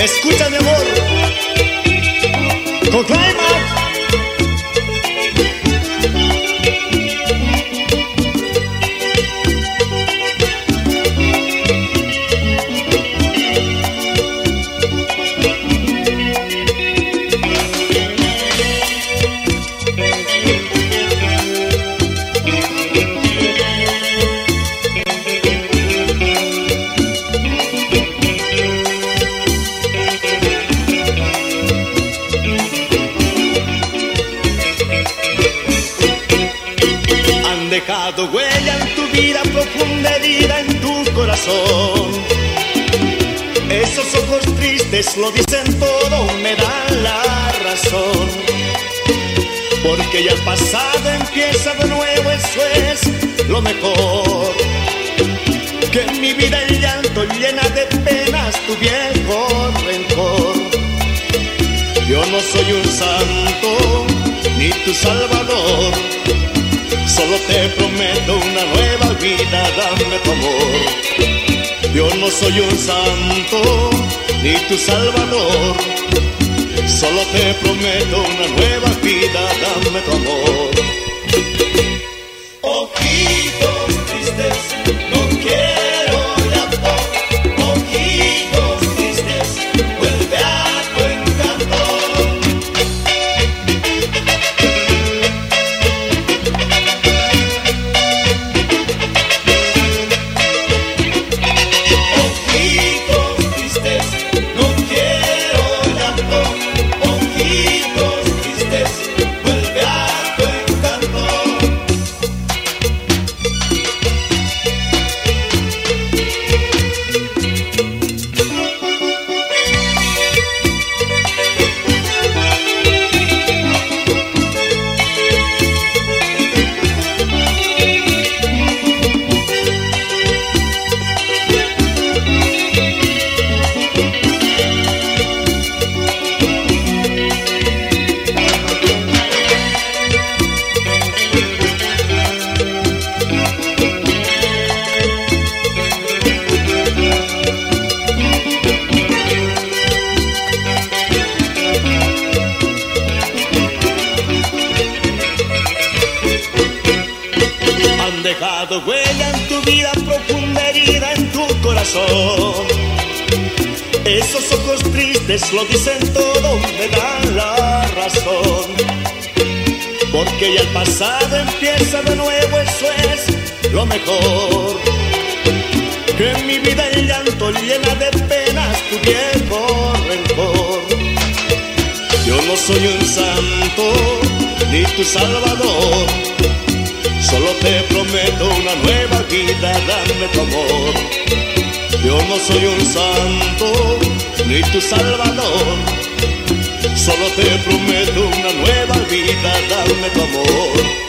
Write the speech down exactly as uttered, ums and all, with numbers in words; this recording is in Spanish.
Escucha mi amor, con Climax. Dejado huella en tu vida, profunda herida en tu corazón. Esos ojos tristes lo dicen todo, me dan la razón. Porque ya el pasado empieza de nuevo, eso es lo mejor. Que en mi vida el llanto llena de penas tu viejo rencor. Yo no soy un santo, ni tu salvador. Solo te prometo una nueva vida, dame tu amor. Yo no soy un santo, ni tu salvador. Solo te prometo una nueva vida, dame tu amor. Ojitos tristes, no quiero llanto. Ojitos tristes, vuelve a tu encanto. Dejado huella en tu vida, profunda herida en tu corazón. Esos ojos tristes lo dicen todo, me dan la razón. Porque ya el pasado empieza de nuevo, eso es lo mejor. Que en mi vida el llanto llena de penas tu viejo rencor. Yo no soy un santo, ni tu salvador. Solo te prometo una nueva vida, dame tu amor. Yo no soy un santo, ni tu salvador. Solo te prometo una nueva vida, dame tu amor.